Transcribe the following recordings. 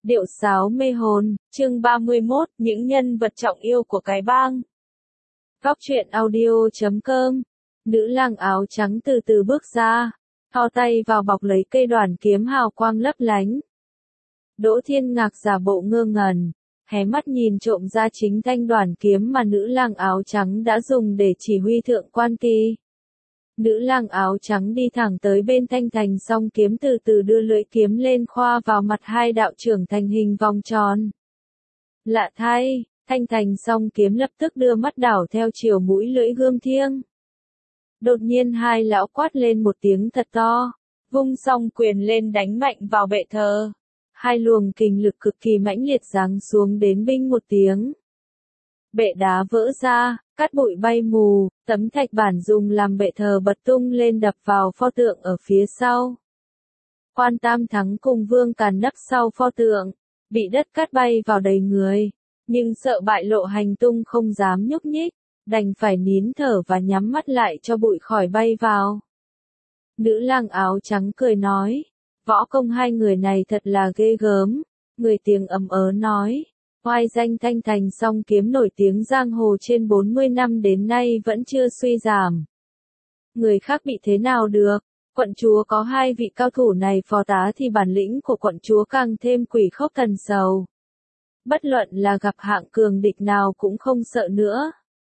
Điệu sáo mê hồn, chương 31, những nhân vật trọng yêu của cái bang. Góc truyện audio.com. Nữ lang áo trắng từ từ bước ra, thò tay vào bọc lấy cây đoản kiếm hào quang lấp lánh. Đỗ Thiên Ngạc giả bộ ngơ ngẩn, hé mắt nhìn trộm ra chính thanh đoản kiếm mà nữ lang áo trắng đã dùng để chỉ huy thượng quan kỳ. Nữ lang áo trắng đi thẳng tới bên thanh thành song kiếm, từ từ đưa lưỡi kiếm lên khoa vào mặt hai đạo trưởng thành hình vòng tròn. Lạ thay, thanh thành song kiếm lập tức đưa mắt đảo theo chiều mũi lưỡi gươm thiêng. Đột nhiên hai lão quát lên một tiếng thật to, vung song quyền lên đánh mạnh vào bệ thờ. Hai luồng kình lực cực kỳ mãnh liệt giáng xuống đến binh một tiếng. Bệ đá vỡ ra, cát bụi bay mù, tấm thạch bản dùng làm bệ thờ bật tung lên đập vào pho tượng ở phía sau. Quan Tam Thắng cùng Vương Càn nấp sau pho tượng, bị đất cát bay vào đầy người, nhưng sợ bại lộ hành tung không dám nhúc nhích, đành phải nín thở và nhắm mắt lại cho bụi khỏi bay vào. Nữ lang áo trắng cười nói, võ công hai người này thật là ghê gớm, người tiếng ầm ớ nói. Oai danh thanh thành song kiếm nổi tiếng giang hồ trên 40 năm đến nay vẫn chưa suy giảm. Người khác bị thế nào được, quận chúa có hai vị cao thủ này phò tá thì bản lĩnh của quận chúa càng thêm quỷ khốc thần sầu. Bất luận là gặp hạng cường địch nào cũng không sợ nữa.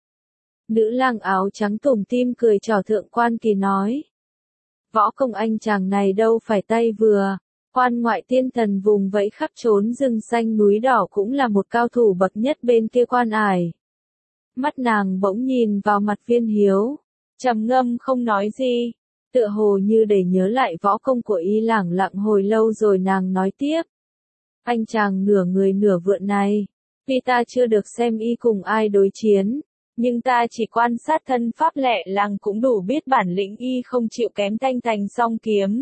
Nữ lang áo trắng tủm tỉm cười trò thượng quan kỳ nói. Võ công anh chàng này đâu phải tay vừa. Quan ngoại tiên thần vùng vẫy khắp trốn rừng xanh núi đỏ cũng là một cao thủ bậc nhất bên kia quan ải. Mắt nàng bỗng nhìn vào mặt Viên Hiếu, trầm ngâm không nói gì, tựa hồ như để nhớ lại võ công của y, lẳng lặng hồi lâu rồi nàng nói tiếp. Anh chàng nửa người nửa vượn này, vì ta chưa được xem y cùng ai đối chiến, nhưng ta chỉ quan sát thân pháp lẹ làng cũng đủ biết bản lĩnh y không chịu kém thanh thành song kiếm.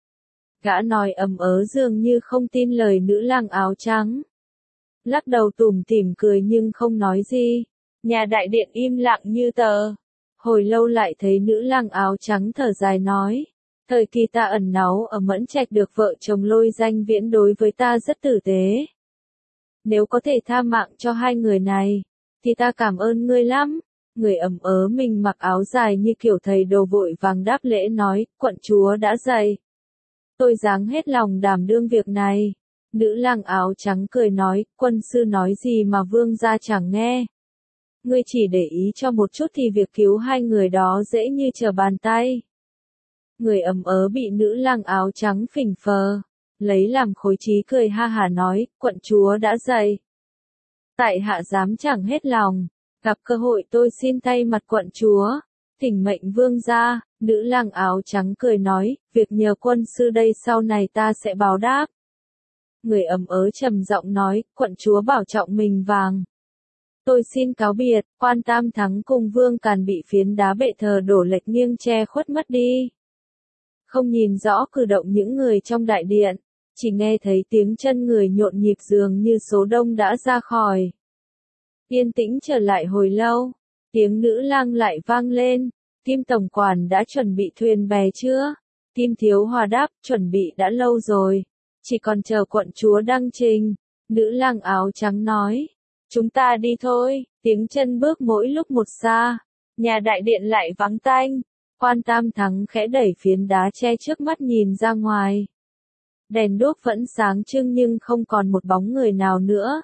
Gã nói ầm ớ dường như không tin lời nữ lang áo trắng. Lắc đầu tủm tỉm cười nhưng không nói gì. Nhà đại điện im lặng như tờ. Hồi lâu lại thấy nữ lang áo trắng thở dài nói. Thời kỳ ta ẩn náu ở Mẫn Trạch được vợ chồng Lôi Danh Viễn đối với ta rất tử tế. Nếu có thể tha mạng cho hai người này, thì ta cảm ơn ngươi lắm. Người ầm ớ mình mặc áo dài như kiểu thầy đồ vội vàng đáp lễ nói, quận chúa đã dạy. Tôi dáng hết lòng đảm đương việc này. Nữ lang áo trắng cười nói, quân sư nói gì mà vương gia chẳng nghe. Ngươi chỉ để ý cho một chút thì việc cứu hai người đó dễ như trở bàn tay. Người ầm ớ bị nữ lang áo trắng phỉnh phờ, lấy làm khối trí cười ha hả nói, quận chúa đã dạy. Tại hạ dám chẳng hết lòng, gặp cơ hội tôi xin thay mặt quận chúa, thỉnh mệnh vương gia. Nữ lang áo trắng cười nói, việc nhờ quân sư đây sau này ta sẽ báo đáp. Người ầm ớ trầm giọng nói, quận chúa bảo trọng mình vàng. Tôi xin cáo biệt. Quan Tam Thắng cùng Vương Càn bị phiến đá bệ thờ đổ lệch nghiêng che khuất mất đi. Không nhìn rõ cử động những người trong đại điện, chỉ nghe thấy tiếng chân người nhộn nhịp dường như số đông đã ra khỏi. Yên tĩnh trở lại hồi lâu, tiếng nữ lang lại vang lên. Kim tổng quản đã chuẩn bị thuyền bè chưa? Kim Thiếu Hòa đáp, chuẩn bị đã lâu rồi, chỉ còn chờ quận chúa đăng trình. Nữ lang áo trắng nói, chúng ta đi thôi. Tiếng chân bước mỗi lúc một xa, nhà đại điện lại vắng tanh. Quan Tam Thắng khẽ đẩy phiến đá che trước mắt nhìn ra ngoài. Đèn đuốc vẫn sáng trưng nhưng không còn một bóng người nào nữa.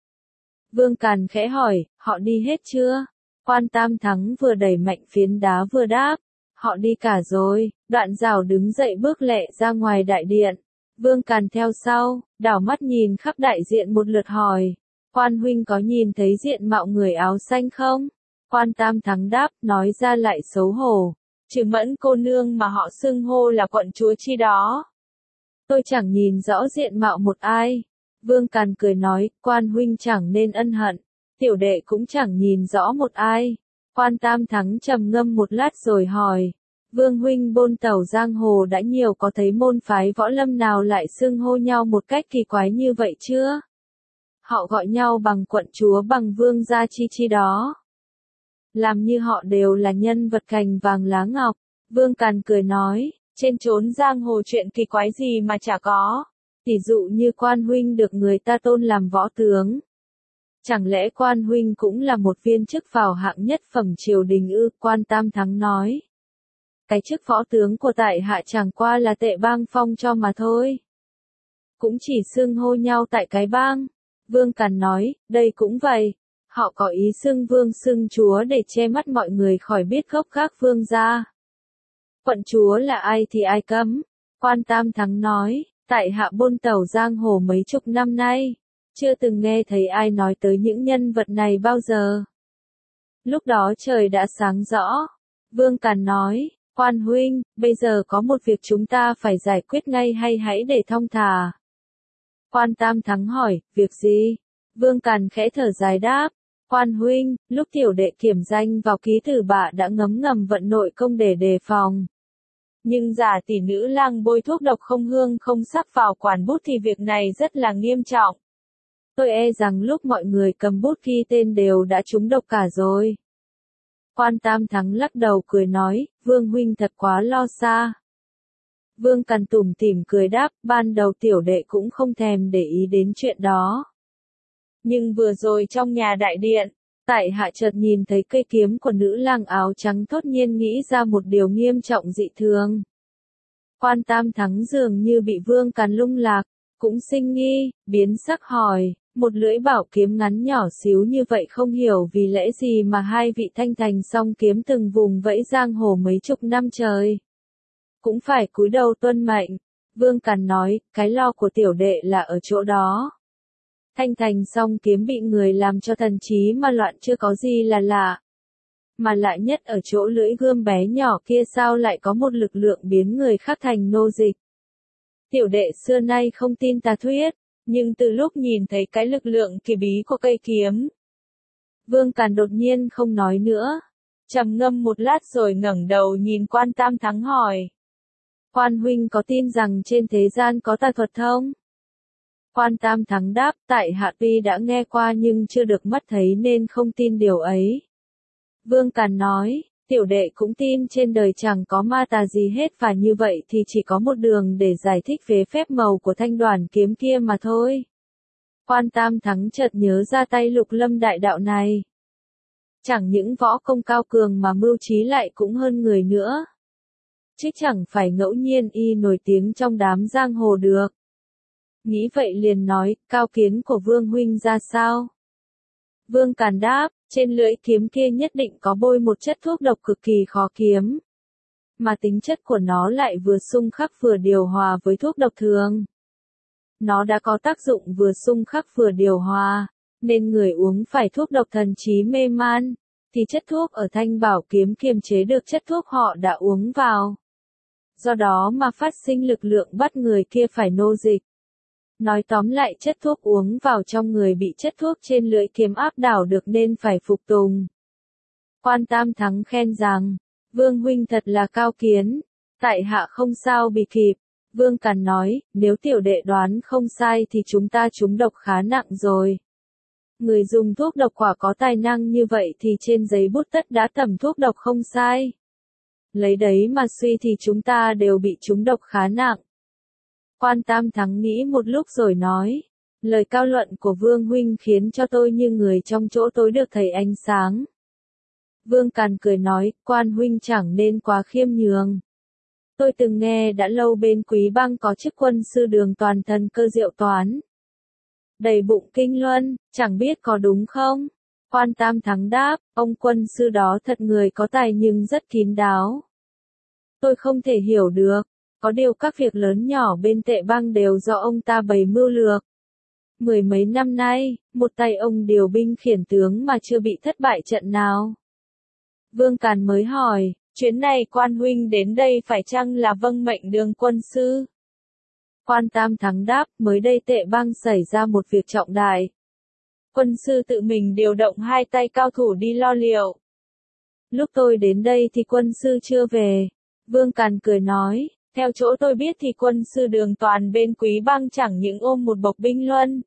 Vương Càn khẽ hỏi, họ đi hết chưa? Quan Tam Thắng vừa đẩy mạnh phiến đá vừa đáp, họ đi cả rồi. Đoạn Giảo đứng dậy bước lẹ ra ngoài đại điện. Vương Càn theo sau, đảo mắt nhìn khắp đại diện một lượt hỏi, quan huynh có nhìn thấy diện mạo người áo xanh không? Quan Tam Thắng đáp, nói ra lại xấu hổ, Trừ Mẫn cô nương mà họ xưng hô là quận chúa chi đó. Tôi chẳng nhìn rõ diện mạo một ai. Vương Càn cười nói, quan huynh chẳng nên ân hận. Tiểu đệ cũng chẳng nhìn rõ một ai. Quan Tam Thắng trầm ngâm một lát rồi hỏi, Vương huynh bôn tẩu giang hồ đã nhiều, có thấy môn phái võ lâm nào lại xưng hô nhau một cách kỳ quái như vậy chưa? Họ gọi nhau bằng quận chúa, bằng vương gia chi đó. Làm như họ đều là nhân vật cành vàng lá ngọc. Vương Càn cười nói, trên chốn giang hồ chuyện kỳ quái gì mà chả có. Tỷ dụ như Quan huynh được người ta tôn làm võ tướng. Chẳng lẽ Quan huynh cũng là một viên chức vào hạng nhất phẩm triều đình ư? Quan Tam Thắng nói. Cái chức võ tướng của tại hạ chẳng qua là Tệ Bang phong cho mà thôi. Cũng chỉ xưng hô nhau tại cái bang. Vương Càn nói, đây cũng vậy. Họ có ý xưng vương xưng chúa để che mắt mọi người khỏi biết gốc gác vương gia. Quận chúa là ai thì ai cấm. Quan Tam Thắng nói, tại hạ buôn tàu giang hồ mấy chục năm nay. Chưa từng nghe thấy ai nói tới những nhân vật này bao giờ. Lúc đó trời đã sáng rõ. Vương Càn nói, Quan huynh, bây giờ có một việc chúng ta phải giải quyết ngay hay hãy để thong thả. Quan Tam Thắng hỏi, việc gì? Vương Càn khẽ thở dài đáp, Quan huynh, lúc tiểu đệ kiểm danh vào ký tử bạ đã ngấm ngầm vận nội công để đề phòng. Nhưng giả tỷ nữ lang bôi thuốc độc không hương không sắc vào quản bút thì việc này rất là nghiêm trọng. Tôi e rằng lúc mọi người cầm bút ghi tên đều đã trúng độc cả rồi. Quan Tam Thắng lắc đầu cười nói, Vương huynh thật quá lo xa. Vương Càn tủm tỉm cười đáp, ban đầu tiểu đệ cũng không thèm để ý đến chuyện đó. Nhưng vừa rồi trong nhà đại điện, tại hạ chợt nhìn thấy cây kiếm của nữ lang áo trắng, thốt nhiên nghĩ ra một điều nghiêm trọng dị thường. Quan Tam Thắng dường như bị Vương Càn lung lạc, cũng sinh nghi, biến sắc hỏi, một lưỡi bảo kiếm ngắn nhỏ xíu như vậy không hiểu vì lẽ gì mà hai vị thanh thành song kiếm từng vùng vẫy giang hồ mấy chục năm trời. Cũng phải cúi đầu tuân mệnh. Vương Càn nói, cái lo của tiểu đệ là ở chỗ đó. Thanh thành song kiếm bị người làm cho thần trí mà loạn chưa có gì là lạ. Mà lạ nhất ở chỗ lưỡi gươm bé nhỏ kia sao lại có một lực lượng biến người khác thành nô dịch. Tiểu đệ xưa nay không tin tà thuyết, nhưng từ lúc nhìn thấy cái lực lượng kỳ bí của cây kiếm. Vương Càn đột nhiên không nói nữa. Trầm ngâm một lát rồi ngẩng đầu nhìn Quan Tam Thắng hỏi. Quan huynh có tin rằng trên thế gian có tà thuật không? Quan Tam Thắng đáp, tại hạ tuy đã nghe qua nhưng chưa được mắt thấy nên không tin điều ấy. Vương Càn nói, tiểu đệ cũng tin trên đời chẳng có ma tà gì hết và như vậy thì chỉ có một đường để giải thích về phép màu của thanh đoàn kiếm kia mà thôi. Quan Tam Thắng chợt nhớ ra tay Lục Lâm đại đạo này. Chẳng những võ công cao cường mà mưu trí lại cũng hơn người nữa. Chứ chẳng phải ngẫu nhiên y nổi tiếng trong đám giang hồ được. Nghĩ vậy liền nói, cao kiến của Vương huynh ra sao? Vương Càn đáp, trên lưỡi kiếm kia nhất định có bôi một chất thuốc độc cực kỳ khó kiếm. Mà tính chất của nó lại vừa xung khắc vừa điều hòa với thuốc độc thường. Nó đã có tác dụng vừa xung khắc vừa điều hòa, nên người uống phải thuốc độc thần trí mê man, thì chất thuốc ở thanh bảo kiếm kiềm chế được chất thuốc họ đã uống vào. Do đó mà phát sinh lực lượng bắt người kia phải nô dịch. Nói tóm lại chất thuốc uống vào trong người bị chất thuốc trên lưỡi kiếm áp đảo được nên phải phục tùng. Quan Tam Thắng khen rằng, Vương huynh thật là cao kiến, tại hạ không sao bị kịp. Vương Càn nói, nếu tiểu đệ đoán không sai thì chúng ta trúng độc khá nặng rồi. Người dùng thuốc độc quả có tài năng như vậy thì trên giấy bút tất đã tẩm thuốc độc không sai. Lấy đấy mà suy thì chúng ta đều bị trúng độc khá nặng. Quan Tam Thắng nghĩ một lúc rồi nói, lời cao luận của Vương huynh khiến cho tôi như người trong chỗ tối được thấy ánh sáng. Vương Càn cười nói, Quan huynh chẳng nên quá khiêm nhường. Tôi từng nghe đã lâu bên Quý Bang có chức quân sư Đường toàn thần cơ diệu toán. Đầy bụng kinh luân, chẳng biết có đúng không? Quan Tam Thắng đáp, ông quân sư đó thật người có tài nhưng rất kín đáo. Tôi không thể hiểu được. Có điều các việc lớn nhỏ bên Tệ Bang đều do ông ta bày mưu lược. Mười mấy năm nay, một tay ông điều binh khiển tướng mà chưa bị thất bại trận nào. Vương Càn mới hỏi, chuyến này Quan huynh đến đây phải chăng là vâng mệnh Đường quân sư? Quan Tam Thắng đáp, mới đây Tệ Bang xảy ra một việc trọng đại. Quân sư tự mình điều động hai tay cao thủ đi lo liệu. Lúc tôi đến đây thì quân sư chưa về. Vương Càn cười nói, theo chỗ tôi biết thì quân sư Đường toàn bên Quý Bang chẳng những ôm một bộc binh luân,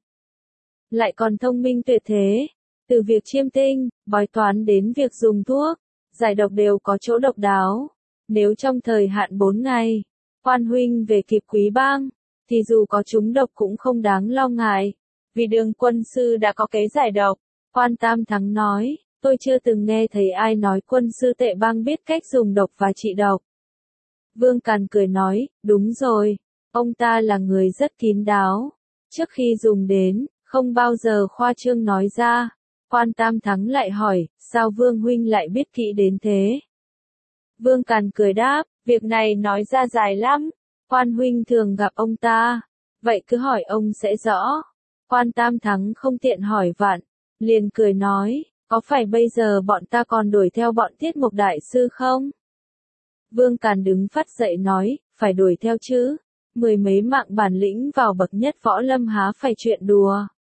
lại còn thông minh tuyệt thế. Từ việc chiêm tinh, bói toán đến việc dùng thuốc, giải độc đều có chỗ độc đáo. Nếu trong thời hạn 4 ngày, Quan huynh về kịp Quý Bang, thì dù có trúng độc cũng không đáng lo ngại, vì Đường quân sư đã có kế giải độc. Quan Tam Thắng nói, tôi chưa từng nghe thấy ai nói quân sư Tệ Bang biết cách dùng độc và trị độc. Vương Càn cười nói, đúng rồi, ông ta là người rất kín đáo. Trước khi dùng đến, không bao giờ khoa trương nói ra. Quan Tam Thắng lại hỏi, sao Vương huynh lại biết kỹ đến thế? Vương Càn cười đáp, việc này nói ra dài lắm. Quan huynh thường gặp ông ta, vậy cứ hỏi ông sẽ rõ. Quan Tam Thắng không tiện hỏi vặn, liền cười nói, có phải bây giờ bọn ta còn đuổi theo bọn Tiết Mục đại sư không? Vương Càn đứng phát dậy nói, phải đuổi theo chứ, 10 mấy mạng bản lĩnh vào bậc nhất võ lâm há phải chuyện đùa.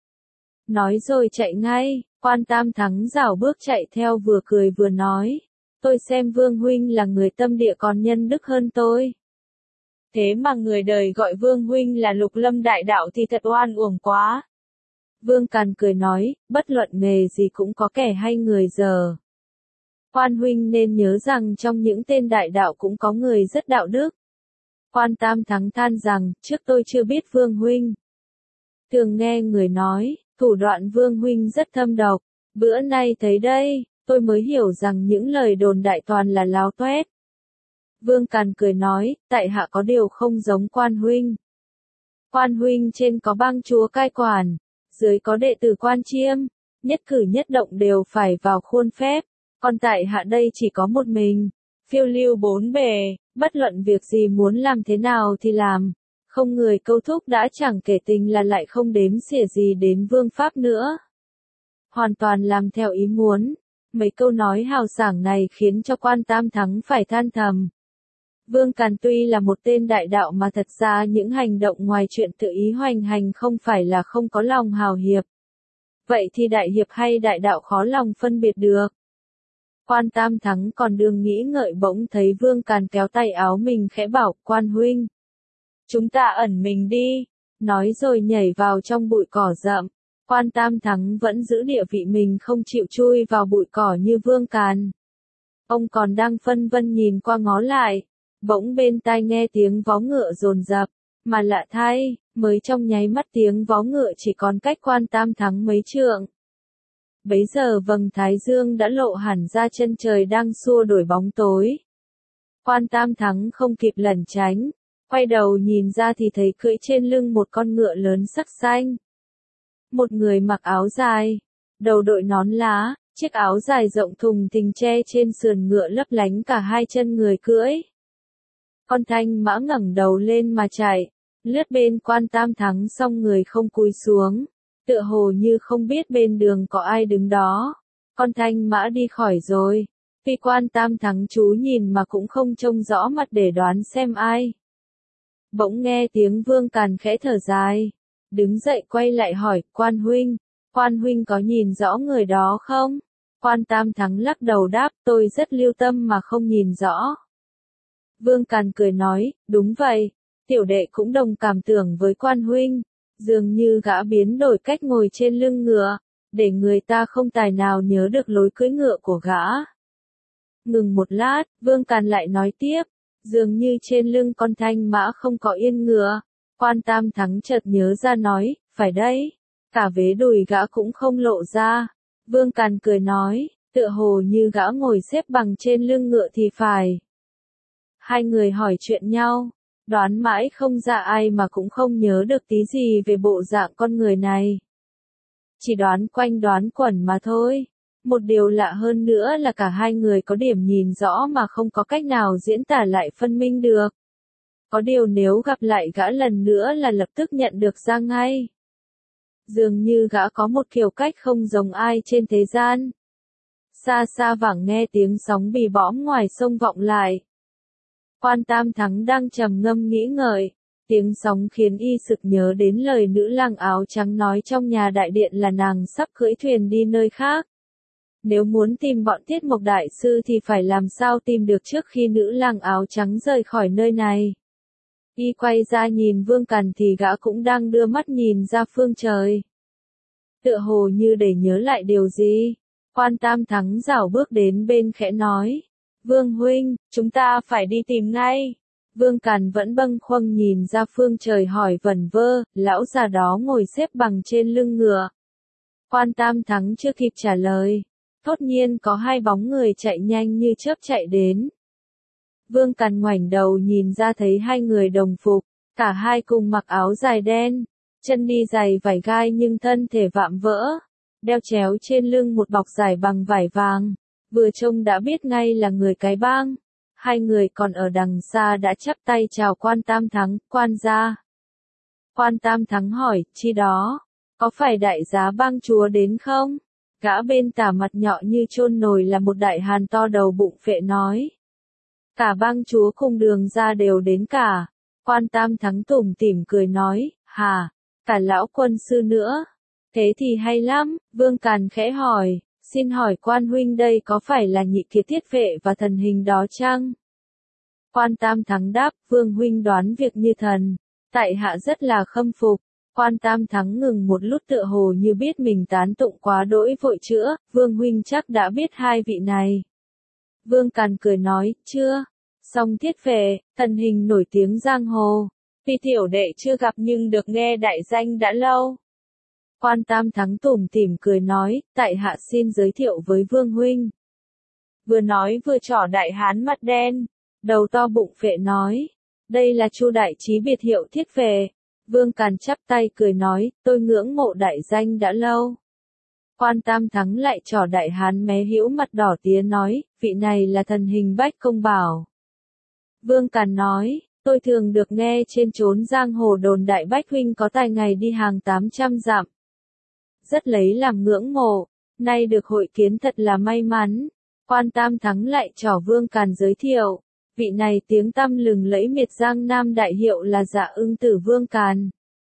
Nói rồi chạy ngay, Quan Tam Thắng rảo bước chạy theo vừa cười vừa nói, tôi xem Vương huynh là người tâm địa còn nhân đức hơn tôi. Thế mà người đời gọi Vương huynh là Lục Lâm đại đạo thì thật oan uổng quá. Vương Càn cười nói, bất luận nghề gì cũng có kẻ hay người dở. Quan huynh nên nhớ rằng trong những tên đại đạo cũng có người rất đạo đức. Quan Tam Thắng than rằng, trước tôi chưa biết Vương huynh. Thường nghe người nói, thủ đoạn Vương huynh rất thâm độc. Bữa nay thấy đây, tôi mới hiểu rằng những lời đồn đại toàn là láo toét. Vương Càn cười nói, tại hạ có điều không giống Quan huynh. Quan huynh trên có bang chúa cai quản, dưới có đệ tử Quan Chiêm, nhất cử nhất động đều phải vào khuôn phép, còn tại hạ đây chỉ có một mình, phiêu lưu bốn bề, bất luận việc gì muốn làm thế nào thì làm, không người câu thúc đã chẳng kể tình là lại không đếm xỉa gì đến vương pháp nữa. Hoàn toàn làm theo ý muốn, mấy câu nói hào sảng này khiến cho Quan Tam Thắng phải than thầm. Vương Càn tuy là một tên đại đạo mà thật ra những hành động ngoài chuyện tự ý hoành hành không phải là không có lòng hào hiệp. Vậy thì đại hiệp hay đại đạo khó lòng phân biệt được. Quan Tam Thắng còn đương nghĩ ngợi bỗng thấy Vương Càn kéo tay áo mình khẽ bảo, Quan huynh, chúng ta ẩn mình đi, nói rồi nhảy vào trong bụi cỏ rậm. Quan Tam Thắng vẫn giữ địa vị mình không chịu chui vào bụi cỏ như Vương Càn. Ông còn đang phân vân nhìn qua ngó lại, bỗng bên tai nghe tiếng vó ngựa dồn dập, mà lạ thay, mới trong nháy mắt tiếng vó ngựa chỉ còn cách Quan Tam Thắng mấy trượng. Bấy giờ vầng thái dương đã lộ hẳn ra chân trời đang xua đổi bóng tối. Quan Tam Thắng không kịp lẩn tránh, quay đầu nhìn ra thì thấy cưỡi trên lưng một con ngựa lớn sắc xanh. Một người mặc áo dài, đầu đội nón lá, chiếc áo dài rộng thùng thình che trên sườn ngựa lấp lánh cả hai chân người cưỡi. Con thanh mã ngẩng đầu lên mà chạy, lướt bên Quan Tam Thắng xong người không cúi xuống, tựa hồ như không biết bên đường có ai đứng đó. Con thanh mã đi khỏi rồi, tuy Quan Tam Thắng chú nhìn mà cũng không trông rõ mặt để đoán xem ai. Bỗng nghe tiếng Vương Càn khẽ thở dài, đứng dậy quay lại hỏi, Quan huynh có nhìn rõ người đó không? Quan Tam Thắng lắc đầu đáp, tôi rất lưu tâm mà không nhìn rõ. Vương Càn cười nói, đúng vậy, tiểu đệ cũng đồng cảm tưởng với Quan huynh, dường như gã biến đổi cách ngồi trên lưng ngựa, để người ta không tài nào nhớ được lối cưỡi ngựa của gã. Ngừng một lát, Vương Càn lại nói tiếp, dường như trên lưng con thanh mã không có yên ngựa. Quan Tam Thắng chợt nhớ ra nói, phải đấy, cả vế đùi gã cũng không lộ ra. Vương Càn cười nói, tựa hồ như gã ngồi xếp bằng trên lưng ngựa thì phải. Hai người hỏi chuyện nhau, đoán mãi không ra ai mà cũng không nhớ được tí gì về bộ dạng con người này. Chỉ đoán quanh đoán quẩn mà thôi. Một điều lạ hơn nữa là cả hai người có điểm nhìn rõ mà không có cách nào diễn tả lại phân minh được. Có điều nếu gặp lại gã lần nữa là lập tức nhận được ra ngay. Dường như gã có một kiểu cách không giống ai trên thế gian. Xa xa vẳng nghe tiếng sóng bì bõm ngoài sông vọng lại. Quan Tam Thắng đang trầm ngâm nghĩ ngợi, tiếng sóng khiến y sực nhớ đến lời nữ lang áo trắng nói trong nhà đại điện là nàng sắp cưỡi thuyền đi nơi khác. Nếu muốn tìm bọn Tiết Mục đại sư thì phải làm sao tìm được trước khi nữ lang áo trắng rời khỏi nơi này. Y quay ra nhìn Vương Càn thì gã cũng đang đưa mắt nhìn ra phương trời. Tựa hồ như để nhớ lại điều gì, Quan Tam Thắng rảo bước đến bên khẽ nói, Vương huynh, chúng ta phải đi tìm ngay. Vương Càn vẫn bâng khuâng nhìn ra phương trời hỏi vẩn vơ, lão già đó ngồi xếp bằng trên lưng ngựa. Quan Tam Thắng chưa kịp trả lời. Thốt nhiên có hai bóng người chạy nhanh như chớp chạy đến. Vương Càn ngoảnh đầu nhìn ra thấy hai người đồng phục, cả hai cùng mặc áo dài đen, chân đi giày vải gai nhưng thân thể vạm vỡ, đeo chéo trên lưng một bọc dài bằng vải vàng, vừa trông đã biết ngay là người cái bang. Hai người còn ở đằng xa đã chắp tay chào Quan Tam Thắng, quan gia. Quan Tam Thắng hỏi, chi đó, có phải đại giá bang chúa đến không? Gã bên tả mặt nhọ như chôn nồi là một đại hàn to đầu bụng phệ nói. Cả bang chúa cùng đường ra đều đến cả. Quan Tam Thắng tủm tỉm cười nói, hà, cả lão quân sư nữa. Thế thì hay lắm, Vương Càn khẽ hỏi, xin hỏi quan huynh đây có phải là Nhị Kiệt Thiết Vệ và thần hình đó chăng? Quan Tam Thắng đáp, Vương huynh đoán việc như thần, tại hạ rất là khâm phục. Quan Tam Thắng ngừng một lúc tựa hồ như biết mình tán tụng quá đỗi vội chữa, Vương huynh chắc đã biết hai vị này. Vương Càn cười nói, chưa. Song Thiết Vệ, thần hình nổi tiếng giang hồ. Tuy tiểu đệ chưa gặp nhưng được nghe đại danh đã lâu. Quan Tam Thắng tủm tỉm cười nói, tại hạ xin giới thiệu với Vương huynh. Vừa nói vừa trỏ đại hán mặt đen, đầu to bụng phệ nói, đây là Chu đại trí biệt hiệu Thiết Vệ. Vương Càn chắp tay cười nói, tôi ngưỡng mộ đại danh đã lâu. Quan Tam Thắng lại trỏ đại hán mé hữu mặt đỏ tía nói, vị này là thần hình Bách Công Bảo. Vương Càn nói, tôi thường được nghe trên chốn giang hồ đồn đại Bách huynh có tài ngày đi hàng 800 dặm. Rất lấy làm ngưỡng mộ, nay được hội kiến thật là may mắn. Quan Tam Thắng lại trỏ Vương Càn giới thiệu, vị này tiếng tăm lừng lẫy miệt giang nam đại hiệu là Dạ Ưng Tử Vương Càn.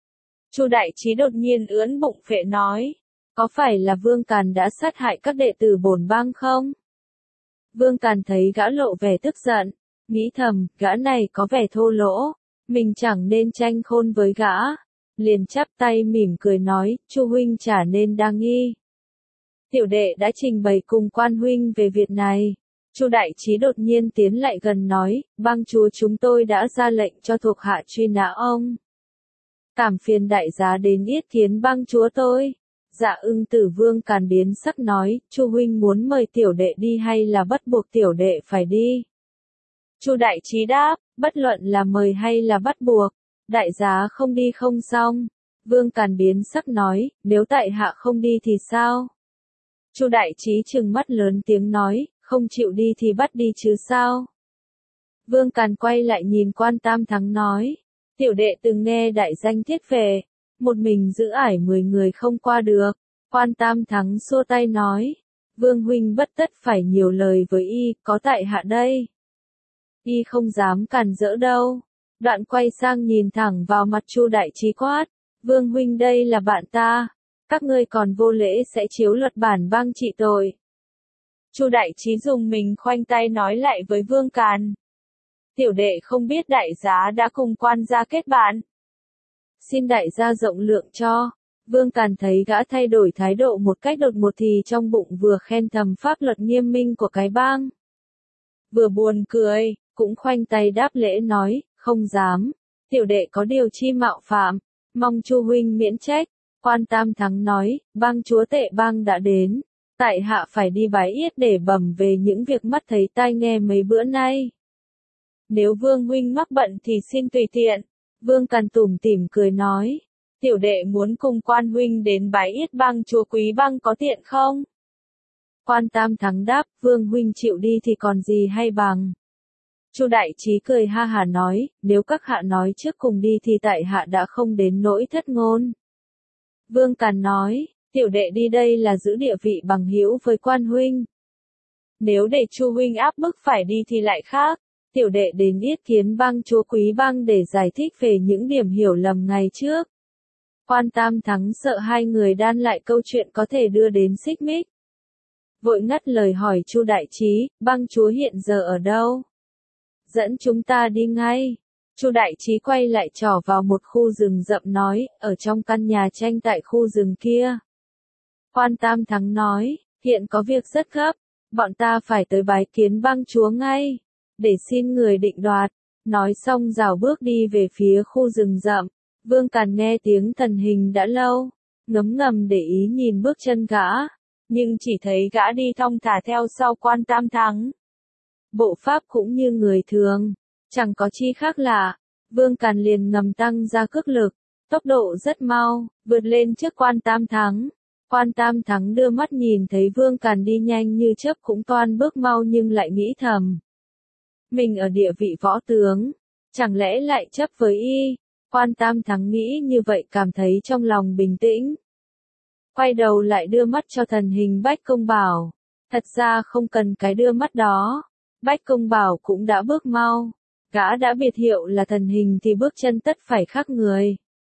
Chu đại trí đột nhiên ưỡn bụng phệ nói, có phải là Vương Càn đã sát hại các đệ tử bổn bang không? Vương Càn thấy gã lộ vẻ tức giận, nghĩ thầm, gã này có vẻ thô lỗ, mình chẳng nên tranh khôn với gã. Liền chắp tay mỉm cười nói, Chu huynh chả nên đa nghi. Tiểu đệ đã trình bày cùng quan huynh về việc này. Chu đại trí đột nhiên tiến lại gần nói, bang chúa chúng tôi đã ra lệnh cho thuộc hạ truy nã ông. Cảm phiền đại giá đến yết kiến bang chúa tôi. Dạ Ưng Tử Vương Càn biến sắc nói, Chu huynh muốn mời tiểu đệ đi hay là bắt buộc tiểu đệ phải đi? Chu đại trí đáp, bất luận là mời hay là bắt buộc, đại giá không đi không xong. Vương Càn biến sắc nói, nếu tại hạ không đi thì sao? Chu đại trí trừng mắt lớn tiếng nói, không chịu đi thì bắt đi chứ sao? Vương Càn quay lại nhìn Quan Tam Thắng nói, tiểu đệ từng nghe đại danh Thiết Vệ, một mình giữ ải 10 người không qua được. Quan Tam Thắng xua tay nói, Vương huynh bất tất phải nhiều lời với y, có tại hạ đây. Y không dám cản rỡ đâu. Đoạn quay sang nhìn thẳng vào mặt Chu đại trí quát, Vương huynh đây là bạn ta, các ngươi còn vô lễ sẽ chiếu luật bản bang trị tội. Chu đại trí dùng mình khoanh tay nói lại với Vương Càn, tiểu đệ không biết đại giá đã cùng quan gia kết bạn. Xin đại gia rộng lượng cho. Vương Càn thấy gã thay đổi thái độ một cách đột ngột thì trong bụng vừa khen thầm pháp luật nghiêm minh của cái bang, vừa buồn cười, cũng khoanh tay đáp lễ nói, không dám, tiểu đệ có điều chi mạo phạm, mong Chu huynh miễn trách. Quan Tam Thắng nói, bang chúa Tệ Bang đã đến, tại hạ phải đi bái yết để bẩm về những việc mắt thấy tai nghe mấy bữa nay. Nếu Vương huynh mắc bận thì xin tùy tiện. Vương Càn tủm tỉm cười nói, tiểu đệ muốn cùng quan huynh đến bái yết bang chúa Quý Bang có tiện không? Quan Tam Thắng đáp, Vương huynh chịu đi thì còn gì hay bằng. Chu đại trí cười ha hà nói, nếu các hạ nói trước cùng đi thì tại hạ đã không đến nỗi thất ngôn. Vương Càn nói, tiểu đệ đi đây là giữ địa vị bằng hữu với quan huynh. Nếu để Chu huynh áp bức phải đi thì lại khác. Tiểu đệ đến yết kiến bang chúa Quý Bang để giải thích về những điểm hiểu lầm ngày trước. Quan Tam Thắng sợ hai người đan lại câu chuyện có thể đưa đến xích mích. Vội ngắt lời hỏi Chu đại trí, bang chúa hiện giờ ở đâu? Dẫn chúng ta đi ngay. Chu đại trí quay lại trỏ vào một khu rừng rậm nói, ở trong căn nhà tranh tại khu rừng kia. Quan Tam Thắng nói, hiện có việc rất gấp, bọn ta phải tới bái kiến bang chúa ngay, để xin người định đoạt. Nói xong rảo bước đi về phía khu rừng rậm. Vương Càn nghe tiếng Tần Hình đã lâu, ngấm ngầm để ý nhìn bước chân gã, nhưng chỉ thấy gã đi thong thả theo sau Quan Tam Thắng. Bộ pháp cũng như người thường, chẳng có chi khác lạ. Vương Càn liền ngầm tăng ra cước lực, tốc độ rất mau, vượt lên trước Quan Tam Thắng. Quan Tam Thắng đưa mắt nhìn thấy Vương Càn đi nhanh như chớp cũng toan bước mau nhưng lại nghĩ thầm. Mình ở địa vị võ tướng, chẳng lẽ lại chấp với y? Quan Tam Thắng nghĩ như vậy cảm thấy trong lòng bình tĩnh. Quay đầu lại đưa mắt cho Thần Hình Bách Công Bảo. Thật ra không cần cái đưa mắt đó. Bách Công Bảo cũng đã bước mau. Gã đã biệt hiệu là Thần Hình thì bước chân tất phải khác người.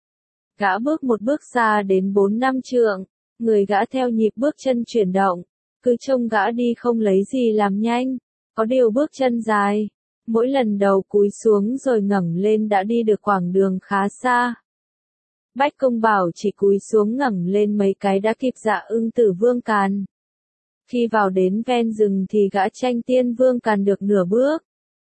Gã bước một bước xa đến 4-5 trượng. Người gã theo nhịp bước chân chuyển động. Cứ trông gã đi không lấy gì làm nhanh. Có điều bước chân dài. Mỗi lần đầu cúi xuống rồi ngẩng lên đã đi được quãng đường khá xa. Bách Công Bảo chỉ cúi xuống ngẩng lên mấy cái đã kịp Dạ Ưng Tử Vương Càn. Khi vào đến ven rừng thì gã tranh tiên Vương Càn được nửa bước.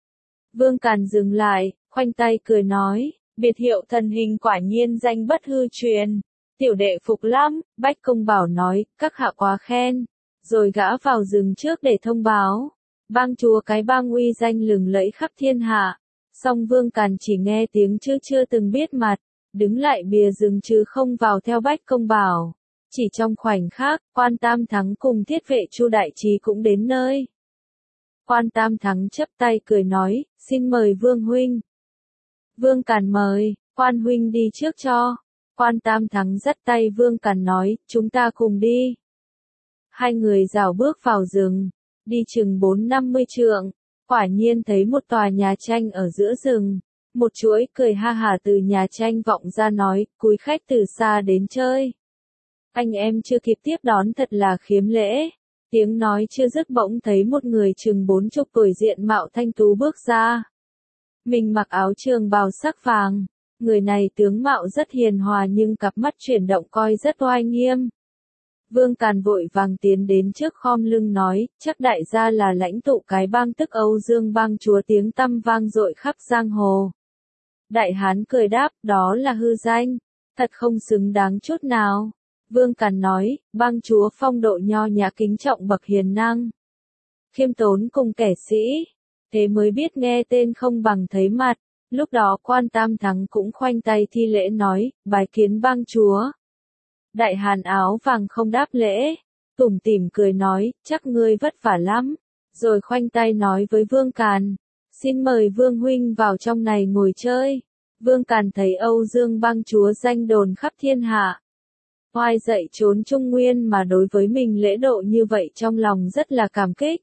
Vương Càn dừng lại, khoanh tay cười nói, biệt hiệu Thần Hình quả nhiên danh bất hư truyền. Tiểu đệ phục lắm, Bách Công Bảo nói, các hạ quá khen. Rồi gã vào rừng trước để thông báo. Bang chúa cái bang uy danh lừng lẫy khắp thiên hạ. Song Vương Càn chỉ nghe tiếng chứ chưa từng biết mặt. Đứng lại bìa rừng chứ không vào theo Bách Công Bảo. Chỉ trong khoảnh khắc, Quan Tam Thắng cùng thiết vệ Chu Đại Trí cũng đến nơi. Quan Tam Thắng chắp tay cười nói, xin mời Vương huynh. Vương Càn mời, Quan huynh đi trước cho. Quan Tam Thắng dắt tay Vương Càn nói, chúng ta cùng đi. Hai người rảo bước vào rừng, đi chừng 4-50 trượng, quả nhiên thấy một tòa nhà tranh ở giữa rừng. Một chuỗi cười ha hả từ nhà tranh vọng ra nói, cúi khách từ xa đến chơi. Anh em chưa kịp tiếp đón thật là khiếm lễ. Tiếng nói chưa dứt bỗng thấy một người chừng 40 tuổi diện mạo thanh tú bước ra. Mình mặc áo trường bào sắc vàng. Người này tướng mạo rất hiền hòa nhưng cặp mắt chuyển động coi rất oai nghiêm. Vương Càn vội vàng tiến đến trước khom lưng nói, chắc đại gia là lãnh tụ cái bang tức Âu Dương bang chúa tiếng tăm vang dội khắp giang hồ. Đại hán cười đáp, đó là hư danh, thật không xứng đáng chút nào. Vương Càn nói, bang chúa phong độ nho nhã kính trọng bậc hiền năng. Khiêm tốn cùng kẻ sĩ, thế mới biết nghe tên không bằng thấy mặt. Lúc đó Quan Tam Thắng cũng khoanh tay thi lễ nói, bái kiến bang chúa. Đại hán áo vàng không đáp lễ, tủm tỉm cười nói, chắc ngươi vất vả lắm. Rồi khoanh tay nói với Vương Càn, xin mời Vương huynh vào trong này ngồi chơi. Vương Càn thấy Âu Dương bang chúa danh đồn khắp thiên hạ. Oai dậy trốn Trung Nguyên mà đối với mình lễ độ như vậy trong lòng rất là cảm kích.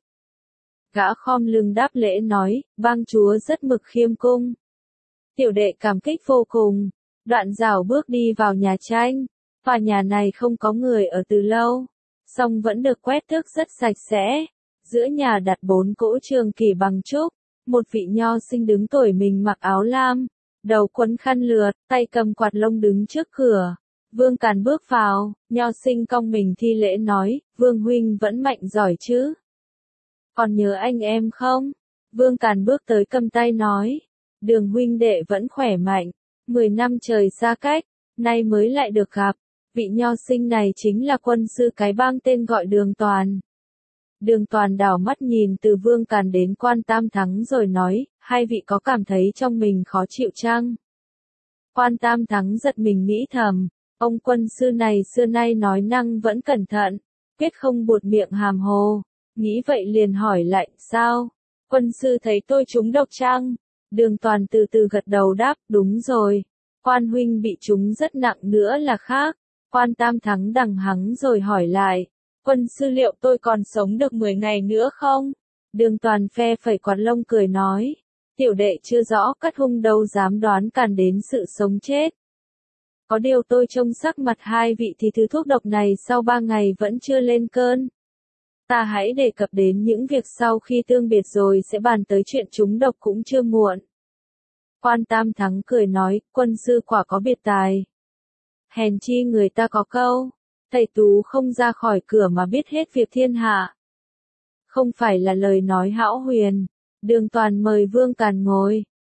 Gã khom lưng đáp lễ nói, bang chúa rất mực khiêm cung. Tiểu đệ cảm kích vô cùng. Đoạn rảo bước đi vào nhà tranh. Tòa nhà này không có người ở từ lâu. Song vẫn được quét tước rất sạch sẽ. Giữa nhà đặt 4 cỗ trường kỷ bằng trúc. Một vị nho sinh đứng tuổi mình mặc áo lam. Đầu quấn khăn lượt, tay cầm quạt lông đứng trước cửa. Vương Càn bước vào, nho sinh cong mình thi lễ nói, Vương huynh vẫn mạnh giỏi chứ? Còn nhớ anh em không? Vương Càn bước tới cầm tay nói, Đường huynh đệ vẫn khỏe mạnh, 10 năm trời xa cách, nay mới lại được gặp. Vị nho sinh này chính là quân sư cái bang tên gọi Đường Toàn. Đường Toàn đảo mắt nhìn từ Vương Càn đến Quan Tam Thắng rồi nói, hai vị có cảm thấy trong mình khó chịu chăng? Quan Tam Thắng giật mình nghĩ thầm, ông quân sư này xưa nay nói năng vẫn cẩn thận, quyết không buột miệng hàm hồ. Nghĩ vậy liền hỏi lại, sao? Quân sư thấy tôi trúng độc chăng? Đường Toàn từ từ gật đầu đáp, đúng rồi. Quan huynh bị trúng rất nặng nữa là khác. Quan Tam Thắng đằng hắng rồi hỏi lại, quân sư liệu tôi còn sống được 10 ngày nữa không? Đường Toàn phe phẩy quạt lông cười nói, tiểu đệ chưa rõ cắt hung đâu dám đoán càn đến sự sống chết. Có điều tôi trông sắc mặt hai vị thì thứ thuốc độc này sau 3 ngày vẫn chưa lên cơn. Ta hãy đề cập đến những việc sau khi tương biệt rồi sẽ bàn tới chuyện trúng độc cũng chưa muộn. Quan Tam Thắng cười nói, quân sư quả có biệt tài. Hèn chi người ta có câu, thầy tú không ra khỏi cửa mà biết hết việc thiên hạ. Không phải là lời nói hão huyền. Đường Toàn mời Vương Càn ngồi.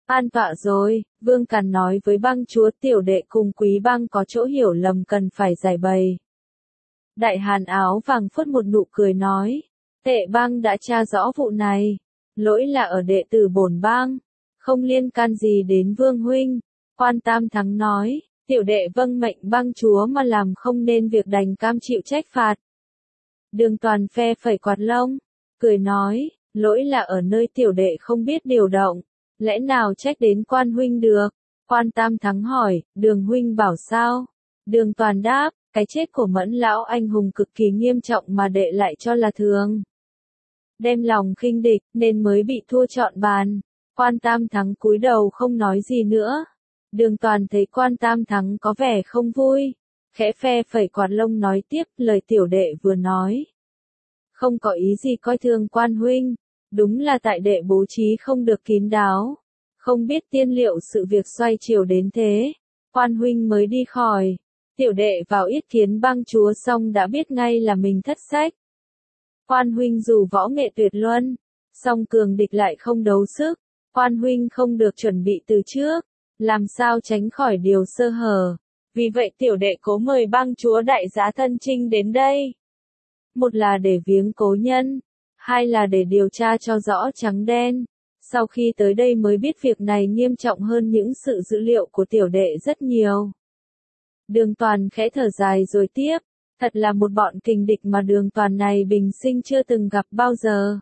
An tọa rồi, Vương Càn nói với Bang chúa, tiểu đệ cùng Quý Bang có chỗ hiểu lầm cần phải giải bày. Đại hán áo vàng phất một nụ cười nói, Tệ Bang đã tra rõ vụ này, lỗi là ở đệ tử bổn bang, không liên can gì đến Vương huynh. Quan Tam Thắng nói, tiểu đệ vâng mệnh Bang chúa mà làm không nên việc đành cam chịu trách phạt. Đường Toàn phe phẩy quạt lông, cười nói, lỗi là ở nơi tiểu đệ không biết điều động, lẽ nào trách đến Quan huynh được. Quan Tam Thắng hỏi, Đường huynh bảo sao? Đường Toàn đáp, cái chết của Mẫn lão anh hùng cực kỳ nghiêm trọng mà đệ lại cho là thường. Đem lòng khinh địch nên mới bị thua trọn bàn. Quan Tam Thắng cúi đầu không nói gì nữa. Đường Toàn thấy Quan Tam Thắng có vẻ không vui, khẽ phe phẩy quạt lông nói tiếp, lời tiểu đệ vừa nói. Không có ý gì coi thường Quan huynh, đúng là tại đệ bố trí không được kín đáo, không biết tiên liệu sự việc xoay chiều đến thế. Quan huynh mới đi khỏi, tiểu đệ vào yết kiến Bang chúa xong đã biết ngay là mình thất sách. Quan huynh dù võ nghệ tuyệt luân, song cường địch lại không đấu sức, Quan huynh không được chuẩn bị từ trước, làm sao tránh khỏi điều sơ hở. Vì vậy tiểu đệ cố mời Bang chúa đại giá thân chinh đến đây. Một là để viếng cố nhân, hai là để điều tra cho rõ trắng đen. Sau khi tới đây mới biết việc này nghiêm trọng hơn những sự dữ liệu của tiểu đệ rất nhiều. Đường Toàn khẽ thở dài rồi tiếp, thật là một bọn kình địch mà Đường Toàn này bình sinh chưa từng gặp bao giờ.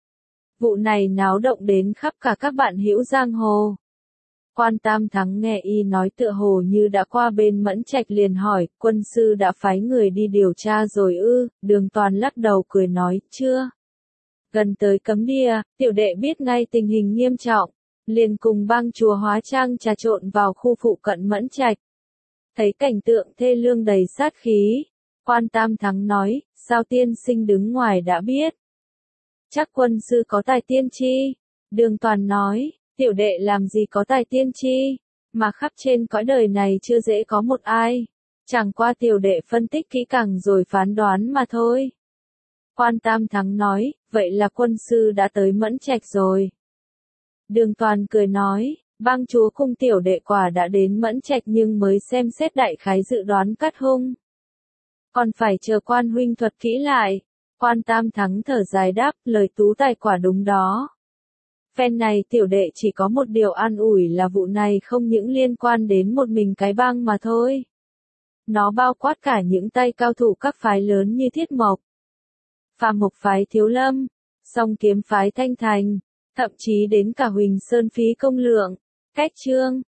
Vụ này náo động đến khắp cả các bạn hữu giang hồ. Quan Tam Thắng nghe y nói tựa hồ như đã qua bên Mẫn Trạch liền hỏi, quân sư đã phái người đi điều tra rồi ư? Đường Toàn lắc đầu cười nói, chưa. Gần tới cấm địa, tiểu đệ biết ngay tình hình nghiêm trọng, liền cùng Bang chúa hóa trang trà trộn vào khu phụ cận Mẫn Trạch. Thấy cảnh tượng thê lương đầy sát khí, Quan Tam Thắng nói, sao tiên sinh đứng ngoài đã biết? Chắc quân sư có tài tiên tri. Đường Toàn nói, tiểu đệ làm gì có tài tiên tri, mà khắp trên cõi đời này chưa dễ có một ai. Chẳng qua tiểu đệ phân tích kỹ càng rồi phán đoán mà thôi. Quan Tam Thắng nói, vậy là quân sư đã tới Mẫn Trạch rồi. Đường Toàn cười nói, Bang chúa cùng tiểu đệ quả đã đến Mẫn Trạch nhưng mới xem xét đại khái dự đoán cắt hung. Còn phải chờ Quan huynh thuật kỹ lại. Quan Tam Thắng thở dài đáp, lời tú tài quả đúng đó. Phen này tiểu đệ chỉ có một điều an ủi là vụ này không những liên quan đến một mình cái bang mà thôi. Nó bao quát cả những tay cao thủ các phái lớn như Thiết Mộc, Phàm Mộc phái Thiếu Lâm, Song Kiếm phái Thanh Thành, thậm chí đến cả Huỳnh Sơn phí Công Lượng, Cách Trương,